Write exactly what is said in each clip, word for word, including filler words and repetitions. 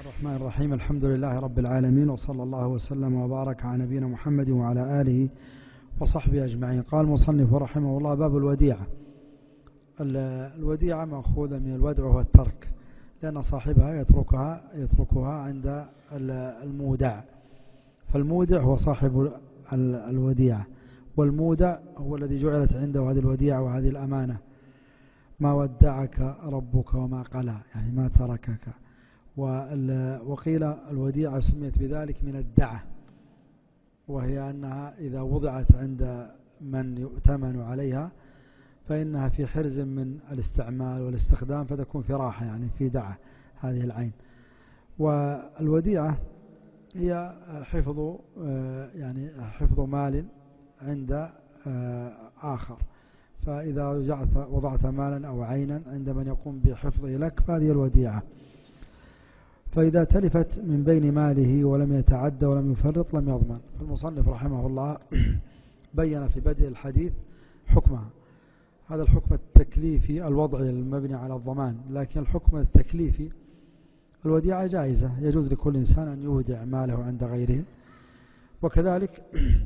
الرحمن الرحيم. الحمد لله رب العالمين، وصلى الله وسلم وبارك على نبينا محمد وعلى آله وصحبه أجمعين. قال المصنف رحمه الله: باب الوديعة. الوديعة مأخوذة من الودع والترك، لأن صاحبها يتركها يتركها عند المودع، فالمودع هو صاحب الوديعة، والمودع هو الذي جعلت عنده هذه الوديعة وهذه الأمانة. ما ودعك ربك وما قلى، يعني ما تركك. وقيل الوديعة سميت بذلك من الدعة، وهي أنها إذا وضعت عند من يؤتمن عليها فإنها في حرز من الاستعمال والاستخدام، فتكون في راحة، يعني في دعة هذه العين. والوديعة هي حفظ يعني حفظ مال عند آخر، فإذا وضعت مالا أو عينا عند من يقوم بحفظه لك فهذه الوديعة. فإذا تلفت من بين ماله ولم يتعدى ولم يفرط لم يضمن. فالمصنف رحمه الله بين في بدء الحديث حكمها. هذا الحكم التكليفي الوضعي المبني على الضمان، لكن الحكم التكليفي الوديعة جائزة، يجوز لكل إنسان أن يودع ماله عند غيره. وكذلك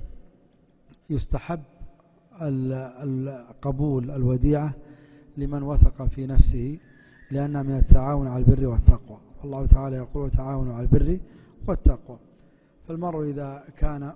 يستحب قبول الوديعة لمن وثق في نفسه، لأنها من التعاون على البر والتقوى. الله تعالى يقول: وتعاونوا على البر والتقوى. فالمرء إذا كان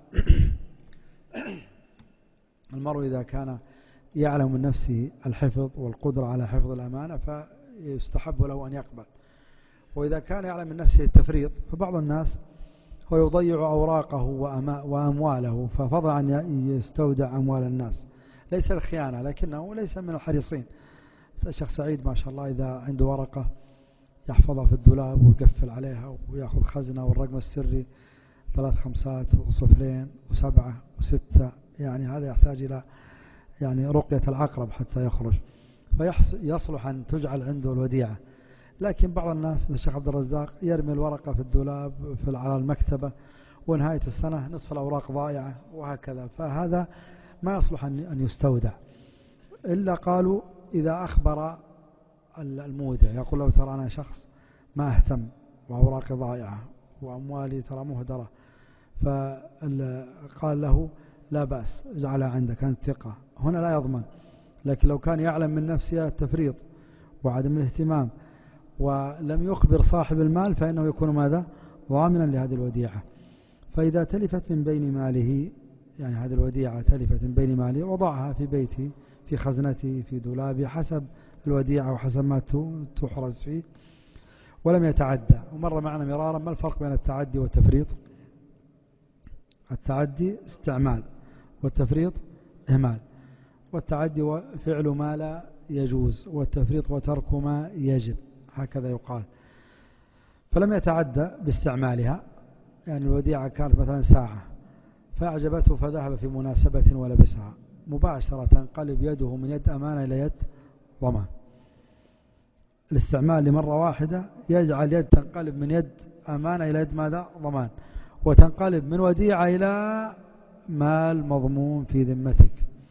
المرء إذا كان يعلم من نفسه الحفظ والقدرة على حفظ الأمانة فيستحب له أن يقبل. وإذا كان يعلم من نفسه التفريط، فبعض الناس هو يضيع أوراقه وأمواله، ففضل أن يستودع أموال الناس، ليس الخيانة لكنه ليس من الحريصين. الشيخ سعيد ما شاء الله إذا عنده ورقة يحفظها في الدولاب ويقفل عليها ويأخذ خزنة والرقم السري ثلاث خمسات وصفرين وسبعة وستة، يعني هذا يحتاج إلى يعني رقية العقرب حتى يخرج، فيصلح أن تجعل عنده الوديعة. لكن بعض الناس الشيخ عبد الرزاق يرمي الورقة في الدولاب في على المكتبة، ونهاية السنة نصف الأوراق ضائعة وهكذا، فهذا ما يصلح أن يستودع. إلا قالوا إذا أخبر المودع يقول له: ترى أنا شخص ما أهتم وأوراقي ضائعة وأموالي ترى مهدرة، فقال له: لا بأس، اجعلها عندك، أنت ثقة. هنا لا يضمن. لكن لو كان يعلم من نفسه التفريط وعدم الاهتمام ولم يخبر صاحب المال فإنه يكون ماذا؟ ضامنا لهذه الوديعة. فإذا تلفت من بين ماله، يعني هذه الوديعة تلفت من بين ماله، وضعها في بيته في خزنته في دولابه حسب الوديعة وحسب ما تحرز فيه، ولم يتعدى. ومر معنا مرارا ما الفرق بين التعدي والتفريط؟ التعدي استعمال، والتفريط إهمال. والتعدي فعل ما لا يجوز، والتفريط وترك ما يجب، هكذا يقال. فلم يتعدى باستعمالها، يعني الوديعة كانت مثلا ساعة فأعجبته فذهب في مناسبة ولبسها، مباشرة تنقلب يده من يد أمانة إلى يد ضمان. الاستعمال لمرة واحدة يجعل يد تنقلب من يد أمانة إلى يد ماذا؟ ضمان، وتنقلب من وديعة إلى مال مضمون في ذمتك.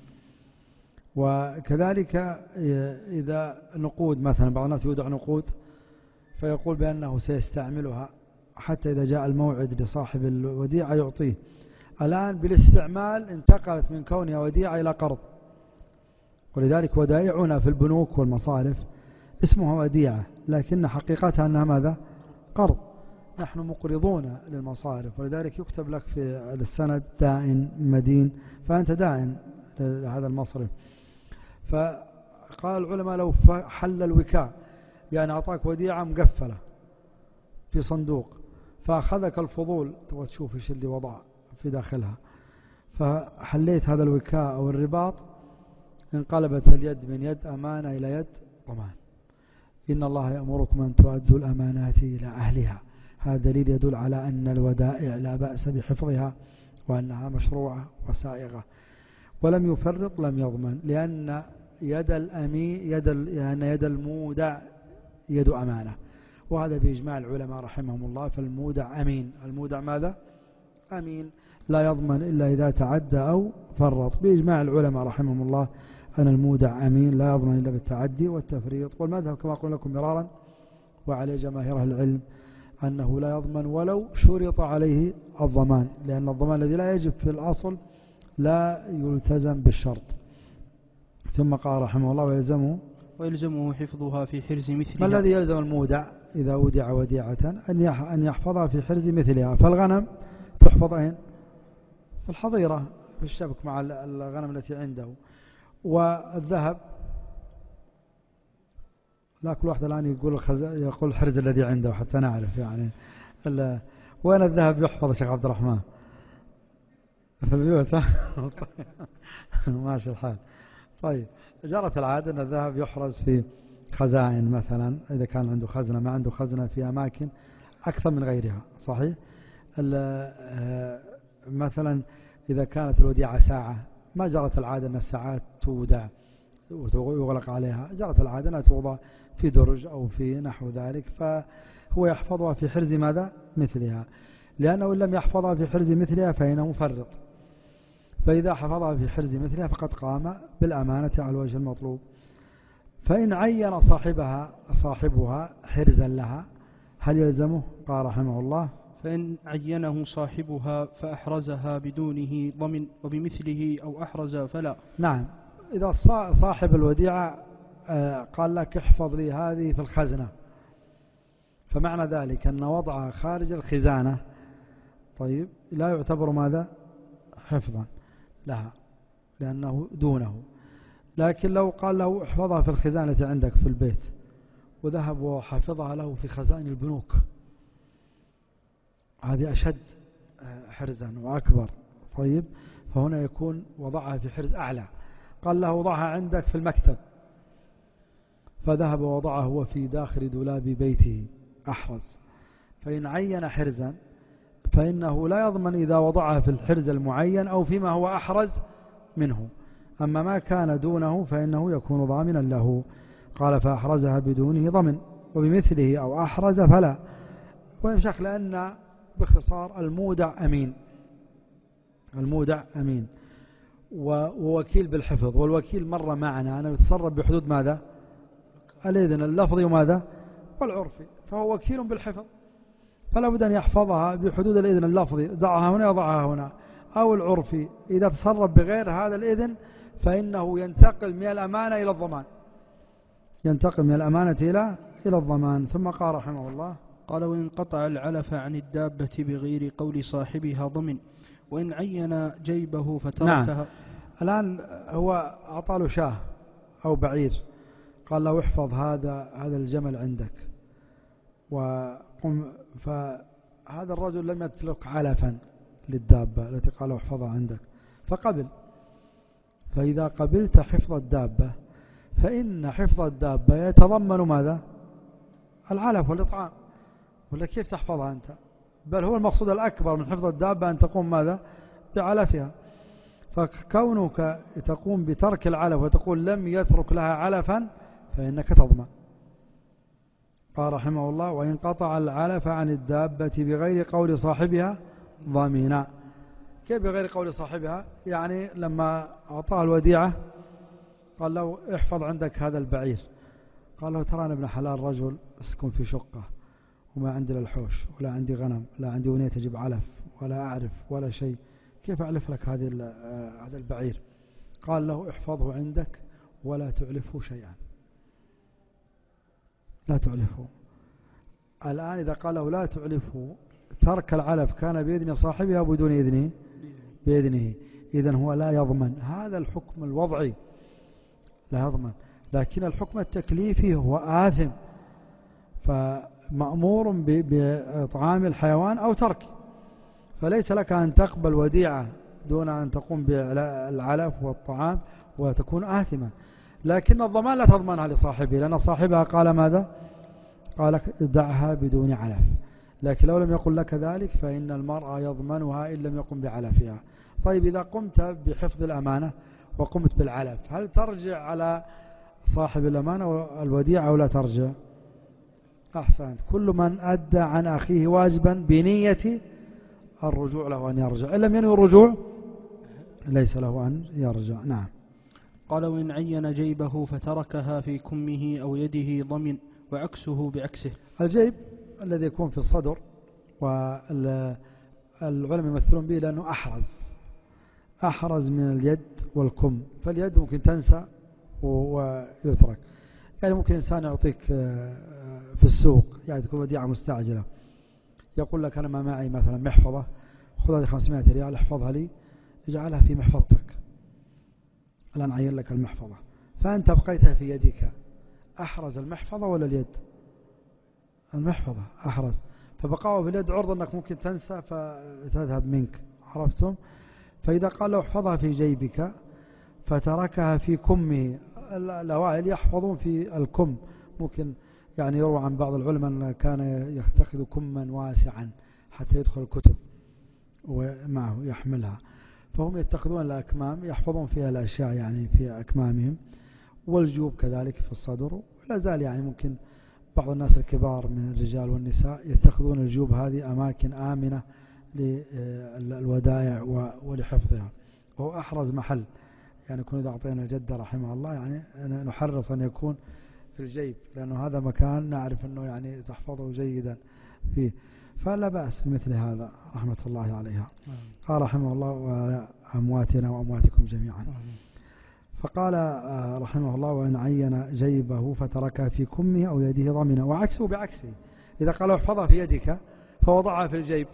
وكذلك إذا نقود مثلا، بعض الناس يودع نقود فيقول بأنه سيستعملها حتى إذا جاء الموعد لصاحب الوديعة يعطيه. الآن بالاستعمال انتقلت من كونها وديعة إلى قرض، ولذلك ودائعنا في البنوك والمصارف اسمها وديعة، لكن حقيقتها أنها ماذا؟ قرض. نحن مقرضون للمصارف، ولذلك يكتب لك في السند دائن مدين، فأنت دائن لهذا المصرف. فقال العلماء: لو حل الوكاء، يعني أعطاك وديعة مقفلة في صندوق فأخذك الفضول تبغى تشوف إيش اللي وضع في داخلها، فحليت هذا الوكاء أو الرباط، انقلبت اليد من يد أمانة إلى يد ضمان. إن الله يأمركم أن تؤدوا الأمانات إلى أهلها. هذا دليل يدل على أن الودائع لا بأس بحفظها وأنها مشروعة وسائغة. ولم يفرط لم يضمن، لأن يد الأمي يد لأن يد المودع يد أمانة، وهذا بإجماع العلماء رحمهم الله. فالمودع أمين. المودع ماذا؟ أمين، لا يضمن إلا إذا تعدى أو فرط. بإجماع العلماء رحمهم الله أن المودع أمين لا يضمن إلا بالتعدي والتفريط. والمذهب كما قلنا لكم مرارا وعليه جماهير أهل العلم أنه لا يضمن ولو شرط عليه الضمان، لأن الضمان الذي لا يجب في الأصل لا يلتزم بالشرط. ثم قال رحمه الله ويلزمه ويلزمه حفظها في حرز مثلها. ما الذي يلزم المودع إذا ودع وديعة؟ أن يحفظها في حرز مثلها. فالغنم تحفظ أين؟ في الحظيرة، في الشبك مع الغنم التي عنده. والذهب لا، كل واحد الآن يقول يقول الحرز الذي عنده حتى نعرف يعني وين الذهب يحفظ يا شيخ عبد الرحمن؟ في البيوت. ماشي الحال. طيب جرت العادة أن الذهب يحرز في خزائن مثلا، إذا كان عنده خزنة، ما عنده خزنة في أماكن أكثر من غيرها، صحيح. مثلا إذا كانت الوديعة ساعة، ما جرت العادة أن الساعات تودع ويغلق عليها، جرت العادة أنها توضع في درج أو في نحو ذلك، فهو يحفظها في حرز ماذا؟ مثلها، لأنه إن لم يحفظها في حرز مثلها فإنه مفرط. فإذا حفظها في حرز مثلها فقد قام بالأمانة على الوجه المطلوب. فإن عين صاحبها صاحبها حرزا لها هل يلزمه؟ قال رحمه الله فإن عينه صاحبها فأحرزها بدونه ضمن وبمثله أو أحرز فلا. نعم، إذا صاحب الوديعة قال لك احفظ لي هذه في الخزنة، فمعنى ذلك أن وضعها خارج الخزانة، طيب لا يعتبر ماذا؟ حفظا لها لأنه دونه. لكن لو قال له احفظها في الخزانة عندك في البيت، وذهب وحفظها له في خزائن البنوك، هذه أشد حرزا وأكبر. طيب فهنا يكون وضعها في حرز أعلى. قال له وضعها عندك في المكتب، فذهب ووضعه هو في داخل دولاب بيته، أحرز. فإن عين حرزا فإنه لا يضمن إذا وضعها في الحرز المعين أو فيما هو أحرز منه. أما ما كان دونه فإنه يكون ضامنا له. قال فأحرزها بدونه ضمن وبمثله أو أحرز فلا. ويشك لأن باختصار المودع أمين، المودع أمين ووكيل بالحفظ، والوكيل مر معنا أنه يتصرف بحدود ماذا؟ الإذن اللفظي وماذا؟ والعرفي، فهو وكيل بالحفظ، فلا بد أن يحفظها بحدود الإذن اللفظي، ضعها هنا وضعها هنا، أو العرفي. إذا تصرف بغير هذا الإذن فإنه ينتقل من الأمانة إلى الضمان، ينتقل من الأمانة إلى إلى الضمان. ثم قال رحمه الله قال وإن قطع العلف عن الدابة بغير قول صاحبها ضمن، وإن عين جيبه فتركها. نعم. الآن هو أعطى له شاه أو بعير، قال له احفظ هذا هذا الجمل عندك، وقم. فهذا الرجل لم يترك علفا للدابة التي قال له احفظها عندك، فقبل. فإذا قبلت حفظ الدابة فإن حفظ الدابة يتضمن ماذا؟ العلف والإطعام، ولا كيف تحفظها أنت؟ بل هو المقصود الأكبر من حفظ الدابة أن تقوم ماذا؟ بعلفها. فكونك تقوم بترك العلف وتقول لم يترك لها علفا فإنك تضمن. قال رحمه الله وإن قطع العلف عن الدابة بغير قول صاحبها ضمينا. كيف بغير قول صاحبها؟ يعني لما أعطاه الوديعة قال له احفظ عندك هذا البعير، قال له ترى أنا ابن حلال رجل اسكن في شقة وما عندي لا الحوش ولا عندي غنم، لا عندي ونية أجيب علف ولا أعرف ولا شيء، كيف أعلف لك هذا هذا البعير؟ قال له احفظه عندك ولا تعلفه شيئا، لا تعلفه. الآن إذا قال له لا تعلفه، ترك العلف كان بإذن صاحبها بدون إذنه بإذنه، إذن هو لا يضمن. هذا الحكم الوضعي لا يضمن، لكن الحكم التكليفي هو آثم، فمأمور بإطعام الحيوان أو ترك. فليس لك أن تقبل وديعة دون أن تقوم بالعلف والطعام وتكون آثما، لكن الضمان لا تضمنها لصاحبه، لأن صاحبها قال ماذا؟ قال دعها بدون علف. لكن لو لم يقل لك ذلك فإن المرأة يضمنها إن لم يقم بعلفها. طيب إذا قمت بحفظ الأمانة وقمت بالعلف هل ترجع على صاحب الأمانة والوديعة أو لا ترجع؟ أحسنت. كل من أدى عن أخيه واجبا بنية الرجوع له أن يرجع، إن لم ينوي الرجوع ليس له أن يرجع. نعم. قال وإن عين جيبه فتركها في كمه أو يده ضمن، وعكسه بعكسه. الجيب الذي يكون في الصدر، والعلماء يمثلون به لأنه أحرز أحرز من اليد والكم. فاليد ممكن تنسى ويترك، يعني ممكن إنسان يعطيك في السوق يعني تكون وديعة مستعجلة، يقول لك أنا ما معي مثلا محفظة، خذ هذه خمسمائة ريال احفظها لي، اجعلها في محفظتك، الآن عين لك المحفظة، فأنت بقيتها في يدك. أحرز المحفظة ولا اليد؟ المحفظة أحرز، فبقاءه في اليد عرض أنك ممكن تنسى فتذهب منك. عرفتم؟ فإذا قال له احفظها في جيبك فتركها في كمه، الأوائل يحفظون في الكم، ممكن يعني يروى عن بعض العلماء أن كان يتخذ كما واسعا حتى يدخل الكتب ومعه يحملها، فهم يتخذون الأكمام يحفظون فيها الأشياء يعني في أكمامهم، والجيوب كذلك في الصدر. ولا زال يعني ممكن بعض الناس الكبار من الرجال والنساء يتخذون الجيوب هذه أماكن آمنة للودائع ولحفظها، وهو أحرز محل. يعني كنا إذا أعطينا الجدة رحمه الله يعني نحرص أن يكون في الجيب، لأنه هذا مكان نعرف أنه يعني تحفظه جيدا فيه، فلا بأس بمثل هذا رحمة الله عليها. قال رحمه الله وعلى أمواتنا وأمواتكم جميعا. فقال رحمه الله وإن عين جيبه فتركها في كمه أو يده ضمنه، وعكسه بعكسه، إذا قال احفظها في يدك فوضعها في الجيب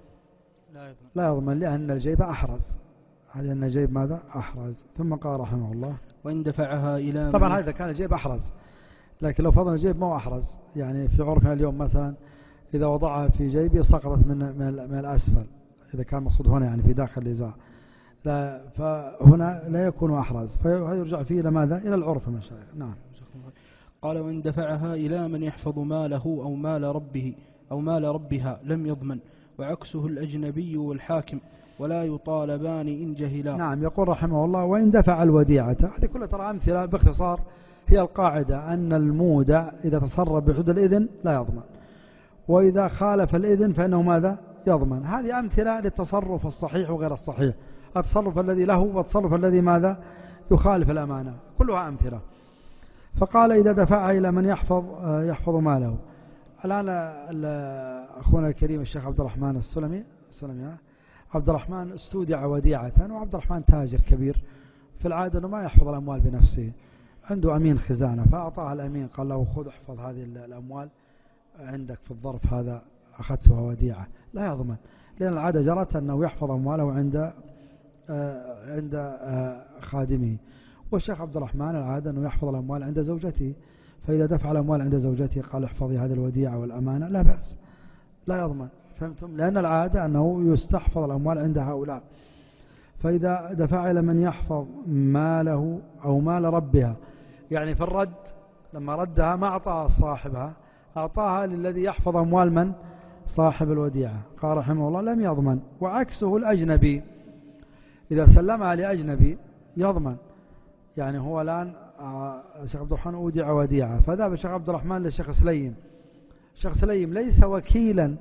لا يضمن، لأن الجيب أحرز، لأن الجيب ماذا؟ أحرز. ثم قال رحمه الله وإن دفعها إلى، طبعا هذا كان الجيب أحرز، لكن لو فرضنا الجيب ما هو أحرز، يعني في عرفنا اليوم مثلا إذا وضعها في جيبه سقطت من من الأسفل، إذا كان مقصود هنا يعني في داخل الإزار، لا فهنا لا يكون أحرز، فيرجع فيه إلى ماذا؟ إلى العرف المشايخ. نعم. قال وإن دفعها إلى من يحفظ ماله أو مال ربه أو مال ربها لم يضمن، وعكسه الأجنبي والحاكم، ولا يطالبان إن جهلا. نعم. يقول رحمه الله وإن دفع الوديعة، هذه كلها ترى أمثلة باختصار، هي القاعدة أن المودع إذا تصرف بحدود الإذن لا يضمن، وإذا خالف الإذن فإنه ماذا؟ يضمن. هذه أمثلة للتصرف الصحيح وغير الصحيح، التصرف الذي له والتصرف الذي ماذا؟ يخالف الأمانة، كلها أمثلة. فقال إذا دفعها إلى من يحفظ يحفظ ماله. الآن أخونا الكريم الشيخ عبد الرحمن السلمي السلمي عبد الرحمن استودع وديعة، وعبد الرحمن تاجر كبير، في العادة أنه ما يحفظ الأموال بنفسه، عنده أمين خزانة، فأعطاها الأمين قال له خذ احفظ هذه الأموال عندك في الظرف هذا، أخذتها وديعة، لا يضمن، لأن العادة جرت أنه يحفظ أمواله عند آه عند آه خادمه. والشيخ عبد الرحمن العادة أنه يحفظ الأموال عند زوجته، فإذا دفع الأموال عند زوجته قال احفظي هذه الوديعة والأمانة، لا بأس، لا يضمن. فهمتم؟ لأن العادة أنه يستحفظ الأموال عند هؤلاء. فإذا دفع إلى من يحفظ ماله أو مال ربها، يعني في الرد لما ردها ما أعطاها صاحبها، أعطاها للذي يحفظ أموال من؟ صاحب الوديعة. قال رحمه الله لم يضمن. وعكسه الأجنبي، إذا سلمها لأجنبي يضمن. يعني هو الآن الشيخ عبد الرحمن أودع وديعة، فذهب الشيخ عبد الرحمن للشيخ سليم. الشيخ سليم ليس وكيلا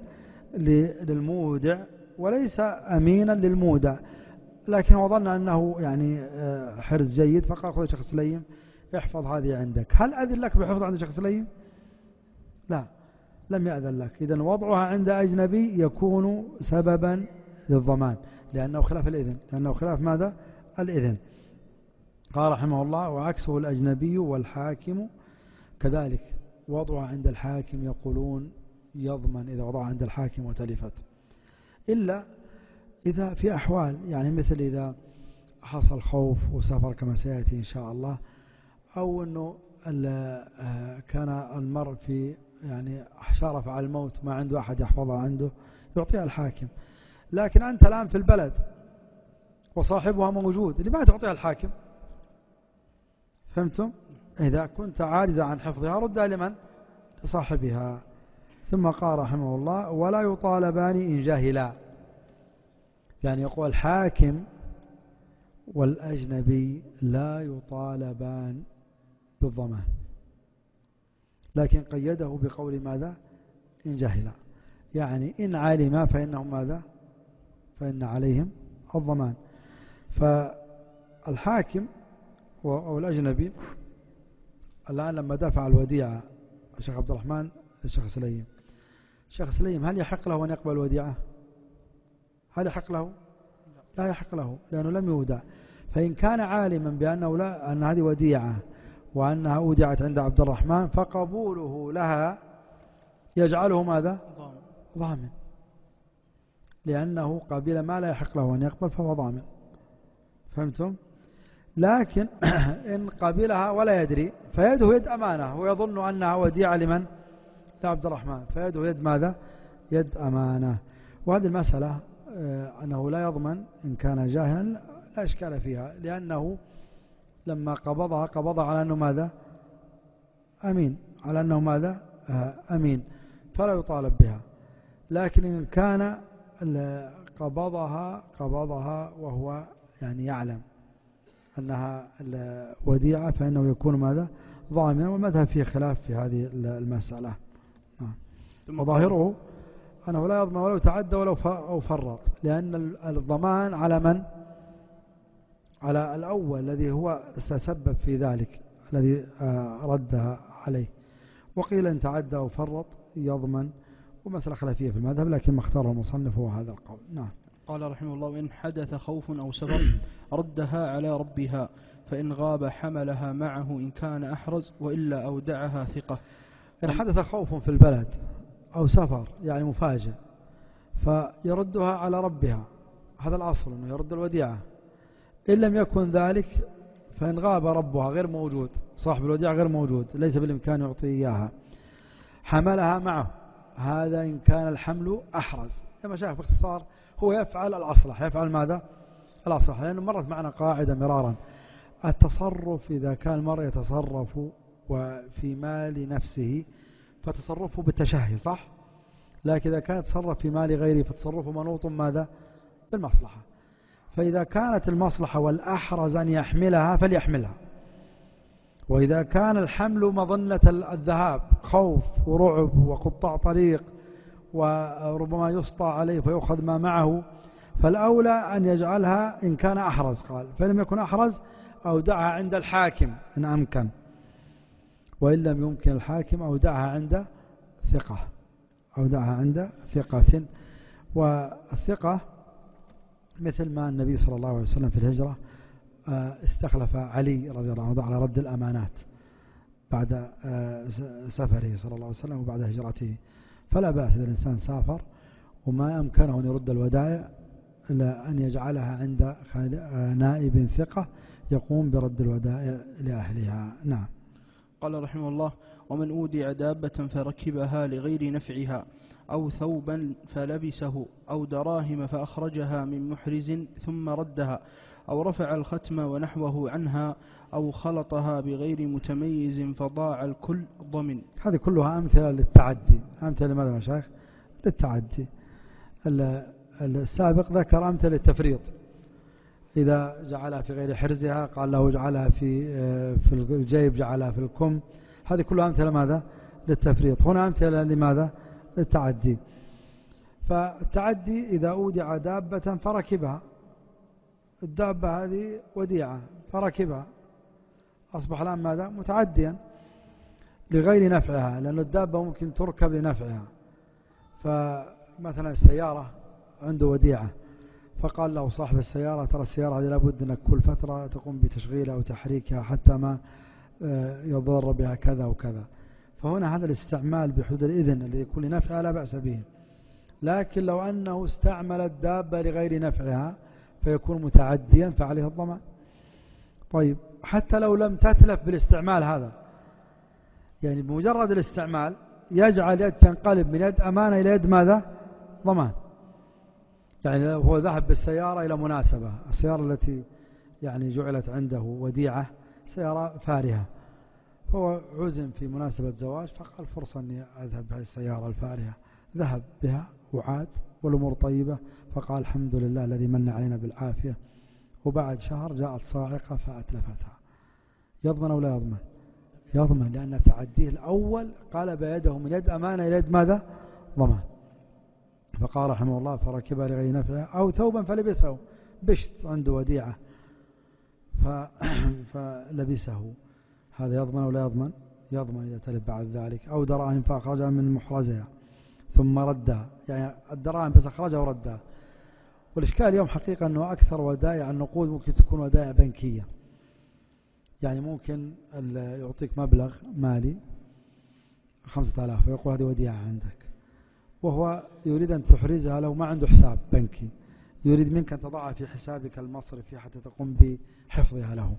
للمودع وليس أمينا للمودع، لكن هو ظن أنه يعني حرز جيد، فقال خذ الشيخ سليم احفظ هذه عندك. هل أذن لك بحفظ عند الشيخ سليم؟ لا، لم يأذن لك. إذن وضعها عند أجنبي يكون سببا للضمان، لأنه خلاف الإذن، لأنه خلاف ماذا؟ الإذن. قال رحمه الله وعكسه الأجنبي والحاكم كذلك، وضعها عند الحاكم يقولون يضمن إذا وضعها عند الحاكم وتلفت، إلا إذا في أحوال، يعني مثل إذا حصل خوف وسافر كما سيأتي إن شاء الله، أو أنه كان المرء في يعني شارف على الموت ما عنده أحد يحفظها عنده، يعطيها الحاكم. لكن أنت الآن في البلد وصاحبها موجود، لماذا تعطيها الحاكم؟ فهمتم؟ إذا كنت عاجزا عن حفظها ردها لمن؟ لصاحبها. ثم قال رحمه الله ولا يطالبان إن جاهلا، يعني يقول الحاكم والأجنبي لا يطالبان بالضمان، لكن قيده بقول ماذا؟ إن جاهلا، يعني إن علم فإنهم ماذا؟ فإن عليهم الضمان. فالحاكم أو الأجنبي الآن لما دفع الوديعة الشيخ عبد الرحمن الشيخ سليم، شيخ سليم هل يحق له أن يقبل وديعة؟ هل يحق له؟ لا يحق له لأنه لم يودع. فإن كان عالما بأنه لا أن هذه وديعة وأنها أودعت عند عبد الرحمن فقبوله لها يجعله ماذا؟ ضامن، لأنه قبل ما لا يحق له أن يقبل فهو ضامن. فهمتم؟ لكن إن قبلها ولا يدري فيده يد أمانة ويظن أنها وديعة لمن؟ لعبد الرحمن، فيده يد ماذا؟ يد أمانة. وهذه المسألة أنه لا يضمن إن كان جاهلا لا إشكال فيها، لأنه لما قبضها قبضها على أنه ماذا؟ أمين، على أنه ماذا؟ أمين، فلا يطالب بها. لكن إن كان قبضها قبضها وهو يعني يعلم أنها وديعة فإنه يكون ماذا؟ ضامنا. والمذهب فيه خلاف في هذه المسألة. وظاهره أنه لا يضمن ولو تعدى ولو فرط، لأن الضمان على من؟ على الأول الذي هو سبب في ذلك الذي ردها عليه. وقيل إن تعدى أو فرط يضمن، ومسألة خلافية في المذهب، لكن ما اختاره المصنف هو هذا القول. نعم. قال رحمه الله: وإن حدث خوف أو سفر ردها على ربها، فإن غاب حملها معه إن كان أحرز، وإلا أودعها ثقة. إن حدث خوف في البلد أو سفر يعني مفاجئ فيردها على ربها، هذا الأصل أنه يرد الوديعة. إن لم يكن ذلك فإن غاب ربها غير موجود، صاحب الوديعة غير موجود، ليس بالإمكان يعطي إياها، حملها معه. هذا إن كان الحمل أحرز. كما شاف باختصار هو يفعل الأصلح. يفعل ماذا؟ الأصلح، لأنه مرت معنا قاعدة مرارا: التصرف إذا كان المرء يتصرف وفي مال نفسه فتصرفه بالتشهي صح، لكن إذا كان يتصرف في مال غيره فتصرفه منوط ماذا؟ بالمصلحة. فإذا كانت المصلحة والأحرز أن يحملها فليحملها. وإذا كان الحمل مظنة الذهاب، خوف ورعب وقطاع طريق وربما يسطع عليه فيأخذ ما معه، فالأولى أن يجعلها إن كان أحرز. قال فإن لم يكن أحرز أودعها عند الحاكم إن أمكن، وإن لم يمكن الحاكم أودعها عند ثقة، أودعها عند ثقة. والثقة مثل ما النبي صلى الله عليه وسلم في الهجرة استخلف علي رضي الله عنه على رد الأمانات بعد سفره صلى الله عليه وسلم وبعد هجرته. فلا بأس إذا الإنسان سافر وما أمكنه أن يرد الودائع إلا أن يجعلها عند نائب ثقة يقوم برد الودائع لأهلها. نعم. قال رحمه الله: ومن أودع دابة فركبها لغير نفعها، أو ثوبا فلبسه، أو دراهم فأخرجها من محرز ثم ردها، أو رفع الختم ونحوه عنها، أو خلطها بغير متميز فضاع الكل ضمن. هذه كلها أمثلة للتعدي. أمثلة لماذا يا شيخ؟ للتعدي. السابق ذكر أمثلة للتفريط، إذا جعلها في غير حرزها قال له اجعلها في في الجيب، جعلها في الكم. هذه كلها أمثلة ماذا؟ للتفريط. هنا أمثلة لماذا؟ للتعدي. فالتعدي إذا أودع دابة فركبها، الدابة هذه وديعة فركبها، أصبح الآن ماذا؟ متعديا لغير نفعها، لأن الدابة ممكن تركب لنفعها. فمثلا السيارة عنده وديعة، فقال له صاحب السيارة ترى السيارة هذه لابد أنك كل فترة تقوم بتشغيلها وتحريكها حتى ما يضر بها كذا وكذا. فهنا هذا الاستعمال بحدود الإذن الذي يكون لنفعها لا بأس به. لكن لو أنه استعمل الدابة لغير نفعها فيكون متعديا فعليه الضمان. طيب حتى لو لم تتلف بالاستعمال هذا، يعني بمجرد الاستعمال يجعل يد تنقلب من يد أمانة إلى يد ماذا؟ ضمان. يعني هو ذهب بالسيارة إلى مناسبة، السيارة التي يعني جعلت عنده وديعة سيارة فارهة، هو عزم في مناسبة زواج فقال فرصة أني أذهب بهذه السيارة الفارهة، ذهب بها وعاد والأمور طيبة، فقال الحمد لله الذي من علينا بالعافية. وبعد شهر جاءت صاعقة فأتلفتها، يضمن أو لا يضمن؟ يضمن، لأن تعديه الأول قلب يده من يد أمانة إلى يد ماذا؟ ضمان. فقال رحمه الله: فركبها لغير نفعها، أو ثوبا فلبسه، بشت عنده وديعة فلبسه، هذا يضمن أو لا يضمن؟ يضمن إذا تلف بعد ذلك. أو دراهم فأخرجها من محرزها ثم ردها، يعني الدراهم بس أخرجها وردها. والإشكال اليوم حقيقة أنه أكثر ودائع النقود ممكن تكون ودائع بنكية، يعني ممكن يعطيك مبلغ مالي خمسة آلاف ويقول هذه وديعة عندك، وهو يريد أن تحرزها له، ما عنده حساب بنكي، يريد منك أن تضعها في حسابك المصرفي حتى تقوم بحفظها له.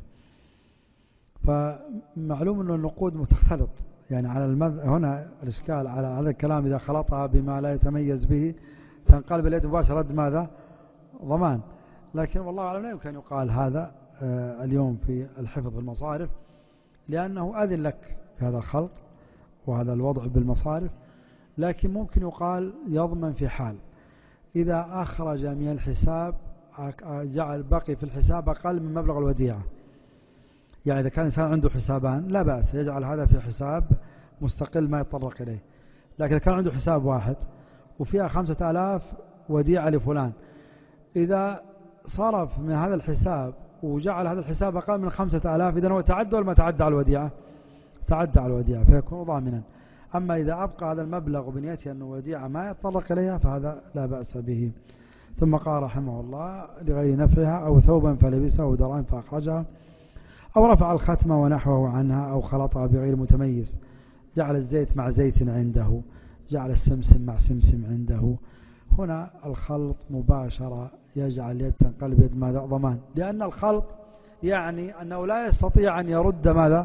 فمعلوم أن النقود متختلط، يعني على المذ... هنا الإشكال على هذا الكلام إذا خلطها بما لا يتميز به تنقلب اليد مباشرة رد ماذا؟ ضمان. لكن والله أعلم لا يمكن يقال هذا آه اليوم في الحفظ في المصارف، لأنه أذن لك في هذا الخلط وهذا الوضع بالمصارف، لكن ممكن يقال يضمن في حال إذا أخرج من الحساب جعل بقي في الحساب أقل من مبلغ الوديعة. يعني إذا كان الإنسان عنده حسابان لا بأس يجعل هذا في حساب مستقل ما يتطرق إليه، لكن إذا كان عنده حساب واحد وفيها خمسة آلاف وديعة لفلان، إذا صرف من هذا الحساب وجعل هذا الحساب أقل من خمسة آلاف، إذا هو تعدى ولا ما تعدى على الوديعة؟ تعدى على الوديعة، فيكون ضامنا. أما إذا أبقى هذا المبلغ بنيته أنه وديعة ما يتطرق إليها فهذا لا بأس به. ثم قال رحمه الله لغير نفعها أو ثوبا فلبسه أو دراهم فأخرجها أو رفع الختمة ونحوه عنها أو خلطها بغير متميز، جعل الزيت مع زيت عنده، جعل السمسم مع سمسم عنده. هنا الخلط مباشرة يجعل يد تنقلب يد ماذا؟ ضمان، لأن الخلط يعني أنه لا يستطيع أن يرد ماذا؟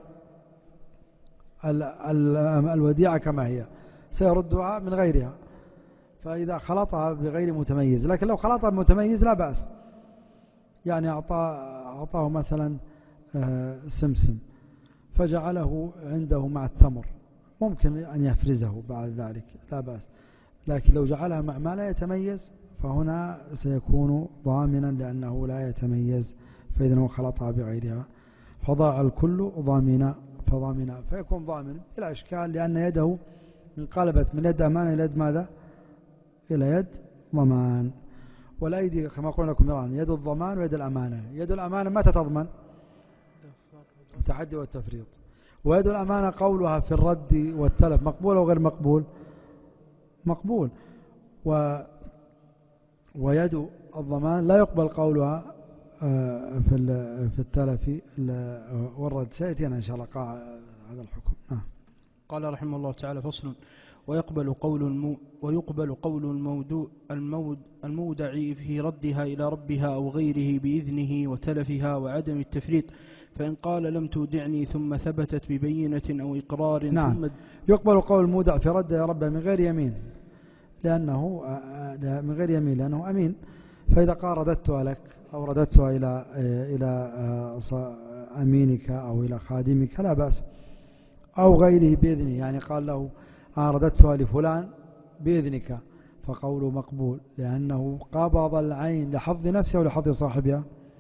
ال ال الوديعة كما هي، سيردها من غيرها. فإذا خلطها بغير متميز، لكن لو خلطها بمتميز لا بأس، يعني أعطاه مثلا سمسم فجعله عنده مع التمر، ممكن أن يفرزه بعد ذلك لا بأس، لكن لو جعلها مع ما لا يتميز فهنا سيكون ضامنا لأنه لا يتميز، فإذا هو خلطها بغيرها فضاع الكل ضامنا فضامنا، فيكون ضامن إلى إشكال، لأن يده انقلبت من يد أمانة إلى يد ماذا؟ إلى يد ضمان. والأيدي كما قلنا لكم الآن يد الضمان ويد الأمانة. يد الأمانة متى تضمن؟ التحدي والتفريط. ويد الأمانة قولها في الرد والتلف مقبول أو غير مقبول؟ مقبول. و ويد الضمان لا يقبل قولها في في التلف والرد. سيأتينا إن شاء الله هذا الحكم. آه. قال رحمه الله تعالى: فصل: ويقبل قول المو ويقبل قول المودع المود المودع في ردها إلى ربها أو غيره بإذنه وتلفها وعدم التفريط، فإن قال لم تودعني ثم ثبتت ببينة أو إقرار. نعم. ثم يقبل قول المودع في ردها إلى ربها من غير يمين، لأنه من غير يمين لأنه أمين. فإذا قال رددتها لك أو رددتها إلى إلى أمينك أو إلى خادمك لا بأس، أو غيره بإذنه، يعني قال له أنا رددتها لفلان بإذنك، فقوله مقبول لأنه قبض العين لحظ نفسه ولحظ صاحبها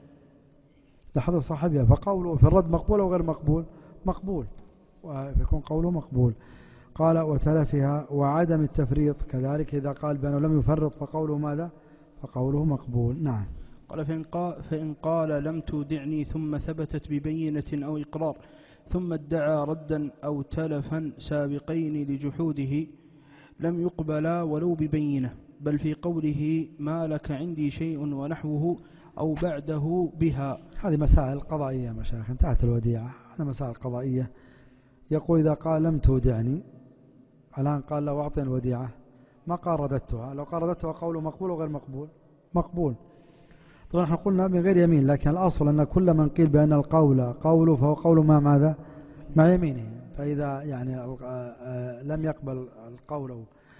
لحظ صاحبها فقوله في الرد مقبول أو غير مقبول؟ مقبول، ويكون قوله مقبول. قال وتلفها وعدم التفريط كذلك، إذا قال بأنه لم يفرط فقوله ماذا؟ فقوله مقبول. نعم. قال فإن قال, فإن قال لم تودعني ثم ثبتت ببينة أو إقرار ثم ادعى ردا أو تلفا سابقين لجحوده لم يقبلا ولو ببينة، بل في قوله ما لك عندي شيء ونحوه أو بعده بها. هذه مسائل قضائية مشايخ، انتهت الوديعة، هذه مسائل قضائية. يقول إذا قال لم تودعني، الآن قال له أعطني الوديعة، ما قال رددتها، لو قال رددتها قوله مقبول وغير مقبول؟ مقبول. طبعا نحن قلنا من غير يمين، لكن الأصل أن كل من قيل بأن القول قوله فهو قول ما ماذا؟ مع يمينه. فإذا يعني لم يقبل القول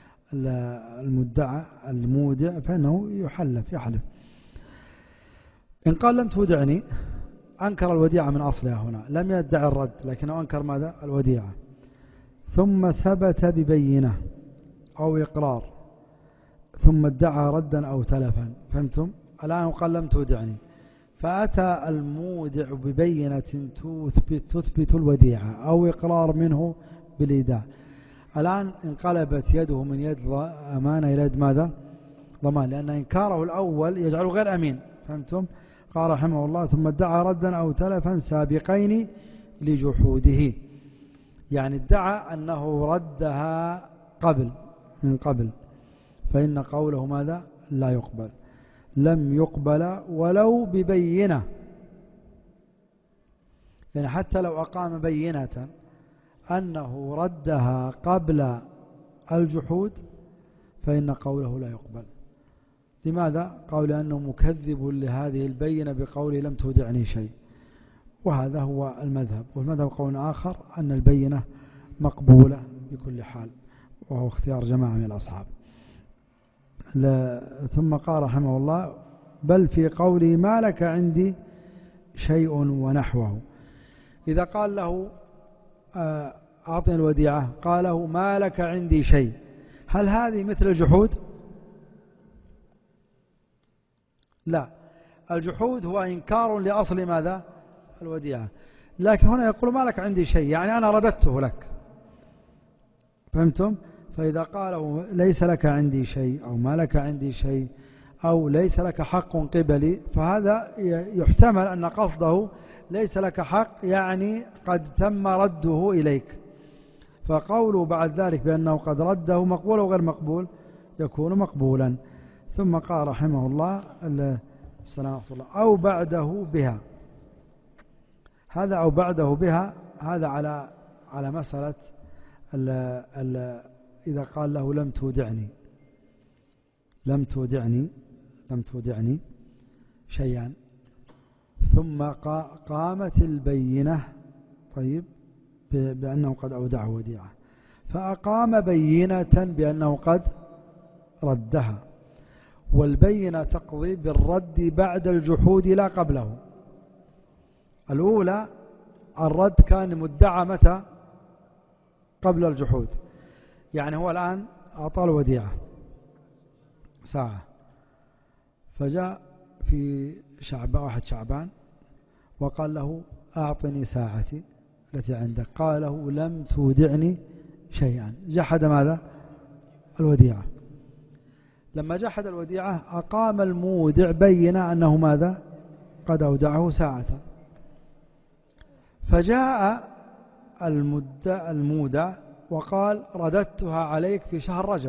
المدعى المودع فإنه يحلف يحلف. إن قال لم تودعني أنكر الوديعة من أصلها، هنا لم يدعي الرد لكنه أنكر ماذا؟ الوديعة. ثم ثبت ببينة أو إقرار ثم ادعى ردا أو تلفا، فهمتم؟ الآن قال لم تودعني، فأتى المودع ببينة تثبت, تثبت الوديعة أو إقرار منه بالإيداع. الآن انقلبت يده من يد أمانة إلى يد ماذا؟ ضمان، لأن إنكاره الأول يجعله غير أمين، فهمتم؟ قال رحمه الله ثم ادعى ردا أو تلفا سابقين لجحوده، يعني ادعى أنه ردها قبل من قبل فإن قوله ماذا لا يقبل. لم يقبل ولو ببينة، يعني حتى لو أقام بينة أنه ردها قبل الجحود فإن قوله لا يقبل. لماذا؟ قال لأنه مكذب لهذه البينة بقوله لم تودعني شيء، وهذا هو المذهب. والمذهب قول آخر أن البينة مقبولة بكل حال، وهو اختيار جماعة من الأصحاب. ثم قال رحمه الله بل في قولي ما لك عندي شيء ونحوه. إذا قال له أعطني الوديعة قال له ما لك عندي شيء، هل هذه مثل الجحود؟ لا، الجحود هو إنكار لأصل ماذا الوديعة، لكن هنا يقول ما لك عندي شيء، يعني أنا رددته لك. فهمتم؟ فإذا قالوا ليس لك عندي شيء أو ما لك عندي شيء أو ليس لك حق قبلي، فهذا يحتمل أن قصده ليس لك حق يعني قد تم رده إليك، فقوله بعد ذلك بأنه قد رده مقبول أو غير مقبول يكون مقبولا. ثم قال رحمه الله السلام الله أو بعده بها. هذا أو بعده بها هذا على على مسألة ال ال إذا قال له لم تودعني لم تودعني لم تودعني شيئا ثم قامت البينة طيب بأنه قد أودعه وديعة، فأقام بينة بأنه قد ردها، والبينة تقضي بالرد بعد الجحود لا قبله. الأولى الرد كان مدعى متى؟ قبل الجحود، يعني هو الآن أعطى الوديعة ساعة، فجاء في شعبان واحد شعبان وقال له أعطني ساعتي التي عندك، قال له لم تودعني شيئا، جحد ماذا؟ الوديعة. لما جحد الوديعة أقام المودع بينة أنه ماذا؟ قد أودعه ساعة، فجاء المودع وقال رددتها عليك في شهر رجب.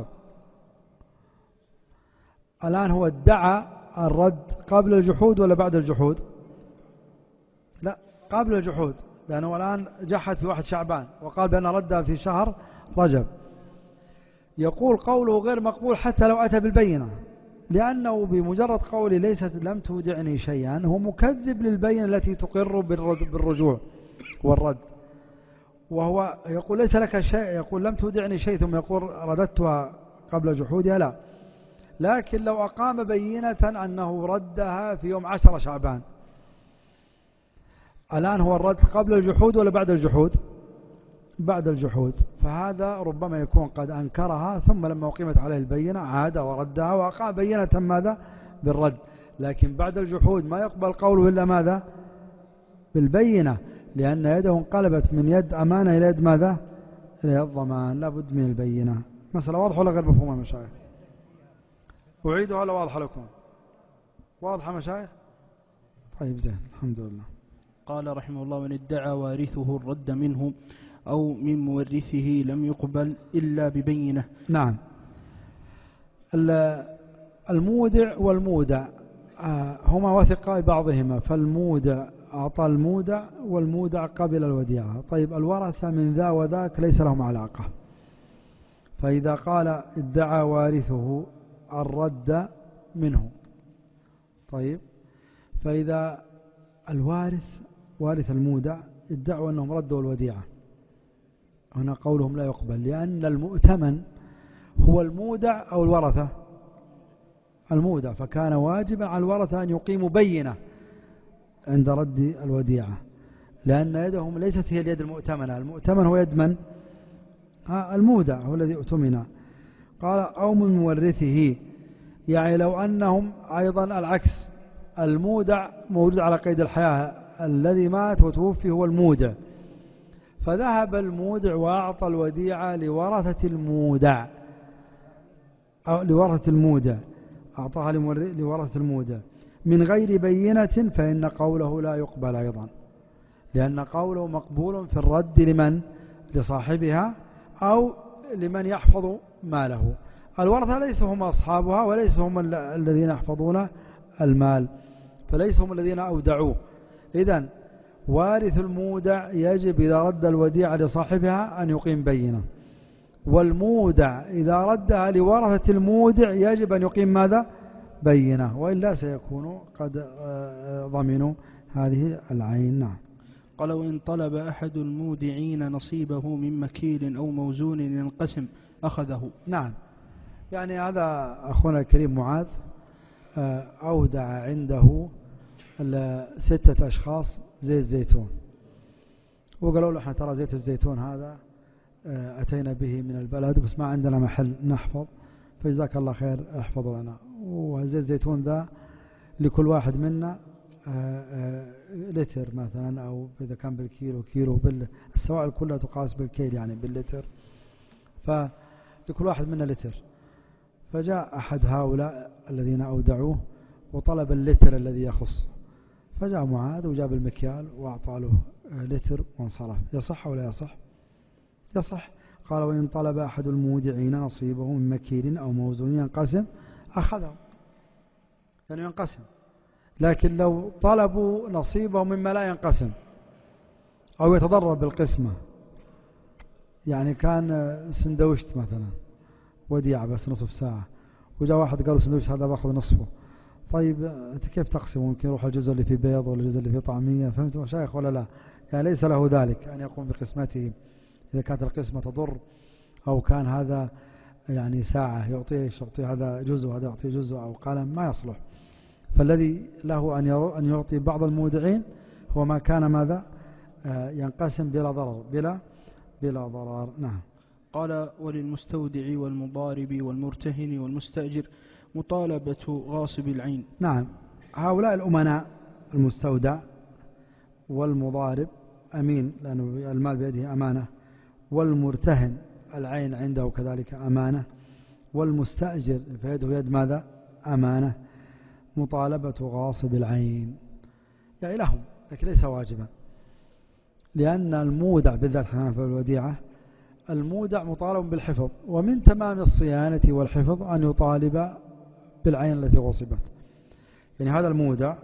الآن هو ادعى الرد قبل الجحود ولا بعد الجحود؟ لا، قبل الجحود، لأنه الآن جحد في واحد شعبان وقال بأن ردها في شهر رجب. يقول قوله غير مقبول حتى لو أتى بالبينة، لأنه بمجرد قوله ليست لم تودعني شيئا هو مكذب للبينة التي تقر بالرجوع والرد، وهو يقول ليس لك شيء، يقول لم تودعني شيء ثم يقول رددتها قبل جحودها، لا. لكن لو أقام بينة أنه ردها في يوم عشر شعبان، الآن هو الرد قبل الجحود ولا بعد الجحود؟ بعد الجحود، فهذا ربما يكون قد أنكرها ثم لما أقيمت عليه البينة عاد وردها وأقام بينة ماذا؟ بالرد. لكن بعد الجحود ما يقبل قوله إلا ماذا؟ بالبينة، لأن يده انقلبت من يد أمانة إلى يد ماذا؟ إلى يد ضمان، لابد من البينة. مسألة واضحة ولا غير مفهومة يا مشايخ؟ أعيدها ولا واضحة لكم؟ واضحة مشايخ؟ طيب زين، الحمد لله. قال رحمه الله من ادعى وارثه الرد منه أو من مورثه لم يقبل إلا ببينة. نعم، المودع والمودع هما وثقا بعضهما، فالمودع أعطى المودع والمودع قبل الوديعة. طيب الورثة من ذا وذاك ليس لهم علاقة، فإذا قال ادعى وارثه الرد منه، طيب فإذا الوارث وارث المودع ادعوا أنهم ردوا الوديعة، هنا قولهم لا يقبل، لأن المؤتمن هو المودع أو الورثة؟ المودع، فكان واجبا على الورثة أن يقيموا بينة عند رد الوديعة، لأن يدهم ليست هي اليد المؤتمنة، المؤتمن هو يد من؟ المودع هو الذي اؤتمن. قال أو من مورثه، يعني لو أنهم أيضا العكس، المودع موجود على قيد الحياة، الذي مات وتوفي هو المودع، فذهب المودع وأعطى الوديعة لورثة المودع أو لورثة المودع، أعطاها لورثة المودع من غير بينة، فإن قوله لا يقبل أيضا، لأن قوله مقبول في الرد لمن؟ لصاحبها أو لمن يحفظ ماله. الورثة ليسوا هم أصحابها وليسوا هم الذين يحفظون المال، فليسوا هم الذين أودعوه. إذن وارث المودع يجب إذا رد الوديعة لصاحبها أن يقيم بينة، والمودع إذا ردها لورثة المودع يجب أن يقيم ماذا؟ بينة، وإلا سيكون قد ضمنوا هذه العين. نعم. قال وإن طلب أحد المودعين نصيبه من مكيل أو موزون ينقسم أخذه. نعم، يعني هذا أخونا الكريم معاذ أودع عنده ستة أشخاص زيت زيتون، وقالوا له احنا ترى زيت الزيتون هذا أتينا به من البلد بس ما عندنا محل نحفظ، فجزاك الله خير احفظ لنا، وزيت الزيتون ذا لكل واحد منا لتر مثلا، أو إذا كان بالكيلو كيلو، السوائل كلها تقاس بالكيل يعني باللتر، فلكل واحد منا لتر. فجاء أحد هؤلاء الذين أودعوه وطلب اللتر الذي يخص، فجاء معاذ وجاب المكيال وأعطى له لتر وانصرف. يصح ولا يصح؟ يصح. قال وإن طلب أحد المودعين نصيبه من مكيل أو موزون ينقسم أخذه، يعني ينقسم. لكن لو طلبوا نصيبه مما لا ينقسم أو يتضرر بالقسمة، يعني كان سندوشت مثلا وديعة بس نصف ساعة، وجاء واحد قالوا سندوشت هذا باخذ نصفه، طيب أنت كيف تقسم؟ ممكن يروح الجزء اللي فيه بيض ولا الجزء اللي فيه طعمية، فهمت مشايخ ولا لا؟ يعني ليس له ذلك أن يقوم بقسمته إذا كانت القسمة تضر، أو كان هذا يعني ساعة يعطيه يعطي هذا جزء وهذا يعطيه جزء أو قلم، ما يصلح. فالذي له أن يعطي بعض المودعين هو ما كان ماذا ينقسم بلا ضرر بلا بلا ضرر. نعم. قال وللمستودع والمضارب والمرتهن والمستأجر مطالبة غاصب العين. نعم، هؤلاء الأمناء المستودع والمضارب أمين لأنه المال بيده أمانة، والمرتهن العين عنده كذلك أمانة، والمستأجر فيده يد ماذا؟ أمانة. مطالبة غاصب العين يعني لهم، لكن ليس واجبا، لأن المودع بالذات في الوديعة المودع مطالب بالحفظ، ومن تمام الصيانة والحفظ أن يطالب بالعين التي غصبت. يعني هذا المودع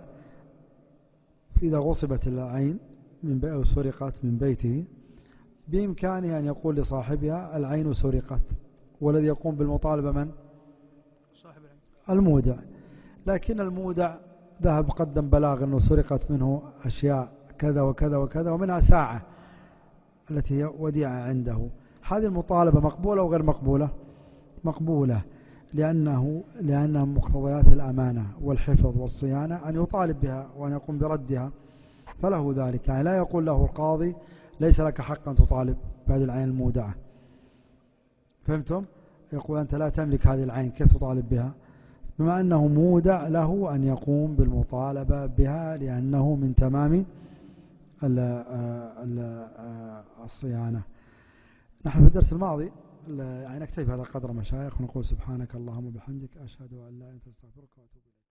إذا غصبت العين من بيت أو سرقت من بيته بإمكانه أن يقول لصاحبها العين سرقت، والذي يقوم بالمطالبة من؟ صاحب العين المودع. لكن المودع ذهب قدم بلاغ أنه سرقت منه أشياء كذا وكذا وكذا، ومنها ساعة التي هي وديعة عنده. هذه المطالبة مقبولة وغير مقبولة؟ مقبولة، لأنه لأنها مقتضيات الأمانة والحفظ والصيانة أن يطالب بها وأن يقوم بردها، فله ذلك. يعني لا يقول له القاضي ليس لك حق أن تطالب بهذه العين المودعة، فهمتم؟ يقول أنت لا تملك هذه العين، كيف تطالب بها؟ بما أنه مودع له أن يقوم بالمطالبة بها، لأنه من تمام الصيانة. نحن في الدرس الماضي يعني نكتفي هذا القدر مشايخ، ونقول سبحانك اللهم وبحمدك أشهد أن لا إله إلا أنت أستغفرك وأتوب إليك.